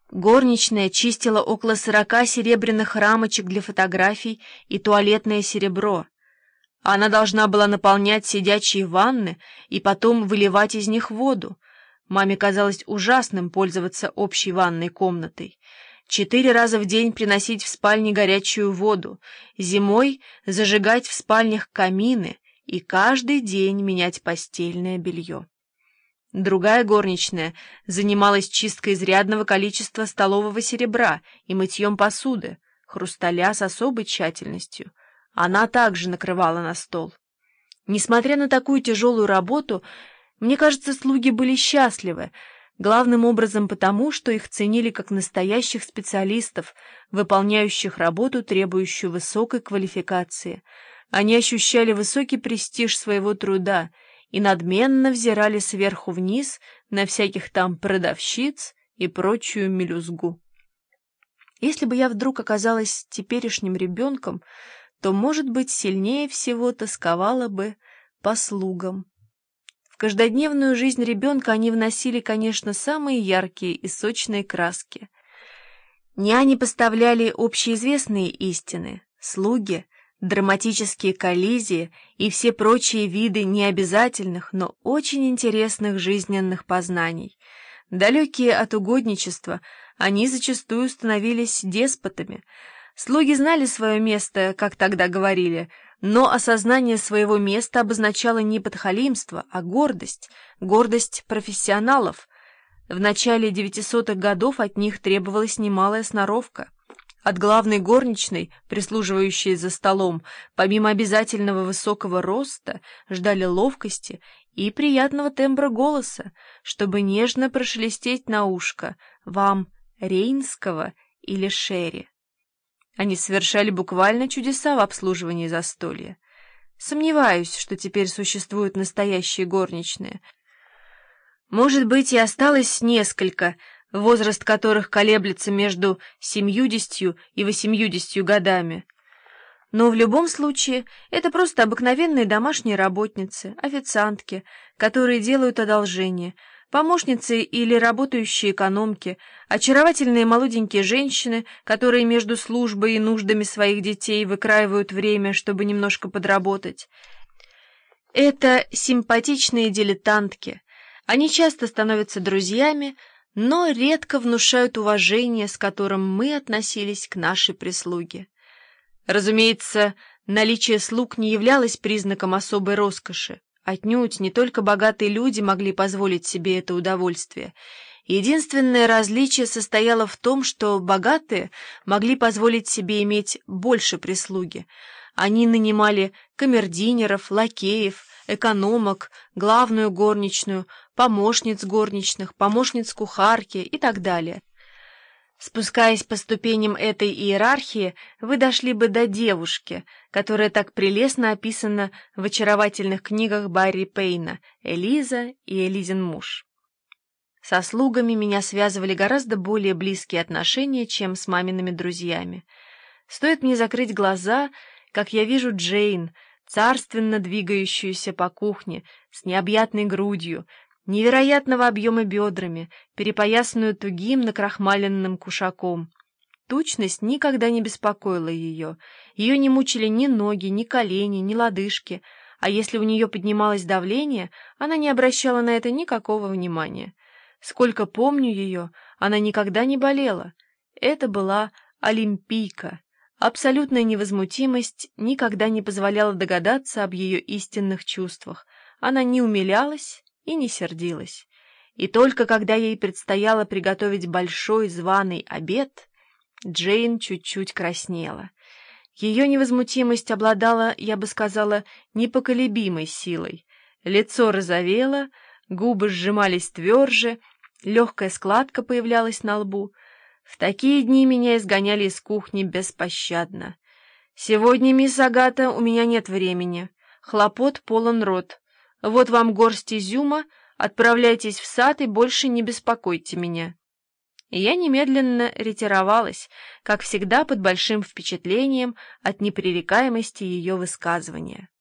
Горничная чистила около 40 серебряных рамочек для фотографий и туалетное серебро. Она должна была наполнять сидячие ванны и потом выливать из них воду. Маме казалось ужасным пользоваться общей ванной комнатой. 4 раза в день приносить в спальне горячую воду, зимой зажигать в спальнях камины и каждый день менять постельное белье. Другая горничная занималась чисткой изрядного количества столового серебра и мытьем посуды, хрусталя с особой тщательностью. Она также накрывала на стол. Несмотря на такую тяжелую работу, мне кажется, слуги были счастливы, главным образом потому, что их ценили как настоящих специалистов, выполняющих работу, требующую высокой квалификации. Они ощущали высокий престиж своего труда и надменно взирали сверху вниз на всяких там продавщиц и прочую мелюзгу. Если бы я вдруг оказалась теперешним ребенком, то, может быть, сильнее всего тосковала бы по слугам. В каждодневную жизнь ребенка они вносили, конечно, самые яркие и сочные краски. Няни поставляли общеизвестные истины, слуги — драматические коллизии и все прочие виды необязательных, но очень интересных жизненных познаний. Далекие от угодничества, они зачастую становились деспотами. Слуги знали свое место, как тогда говорили, но осознание своего места обозначало не подхалимство, а гордость, гордость профессионалов. В начале 900-х годов от них требовалась немалая сноровка. От главной горничной, прислуживающей за столом, помимо обязательного высокого роста, ждали ловкости и приятного тембра голоса, чтобы нежно прошелестеть на ушко «Вам Рейнского или Шерри?». Они совершали буквально чудеса в обслуживании застолья. Сомневаюсь, что теперь существуют настоящие горничные. Может быть, и осталось несколько, возраст которых колеблется между 70 и 80 годами. Но в любом случае это просто обыкновенные домашние работницы, официантки, которые делают одолжение, помощницы или работающие экономки, очаровательные молоденькие женщины, которые между службой и нуждами своих детей выкраивают время, чтобы немножко подработать. Это симпатичные дилетантки. Они часто становятся друзьями, но редко внушают уважение, с которым мы относились к нашей прислуге. Разумеется, наличие слуг не являлось признаком особой роскоши. Отнюдь не только богатые люди могли позволить себе это удовольствие. Единственное различие состояло в том, что богатые могли позволить себе иметь больше прислуги. Они нанимали камердинеров, лакеев, экономок, главную горничную, помощниц горничных, помощниц кухарки и так далее. Спускаясь по ступеням этой иерархии, вы дошли бы до девушки, которая так прелестно описана в очаровательных книгах Барри Пейна «Элиза и Элизин муж». Со слугами меня связывали гораздо более близкие отношения, чем с мамиными друзьями. Стоит мне закрыть глаза, как я вижу Джейн, царственно двигающуюся по кухне, с необъятной грудью, невероятного объема бедрами, перепоясанную тугим накрахмаленным кушаком. Тучность никогда не беспокоила ее. Ее не мучили ни ноги, ни колени, ни лодыжки, а если у нее поднималось давление, она не обращала на это никакого внимания. Сколько помню ее, она никогда не болела. Это была олимпийка. Абсолютная невозмутимость никогда не позволяла догадаться об ее истинных чувствах. Она не умилялась и не сердилась. И только когда ей предстояло приготовить большой званый обед, Джейн чуть-чуть краснела. Ее невозмутимость обладала, я бы сказала, непоколебимой силой. Лицо розовело, губы сжимались тверже, легкая складка появлялась на лбу. В такие дни меня изгоняли из кухни беспощадно. «Сегодня, мисс Агата, у меня нет времени. Хлопот полон рот. Вот вам горсть изюма, отправляйтесь в сад и больше не беспокойте меня». И я немедленно ретировалась, как всегда под большим впечатлением от непререкаемости ее высказывания.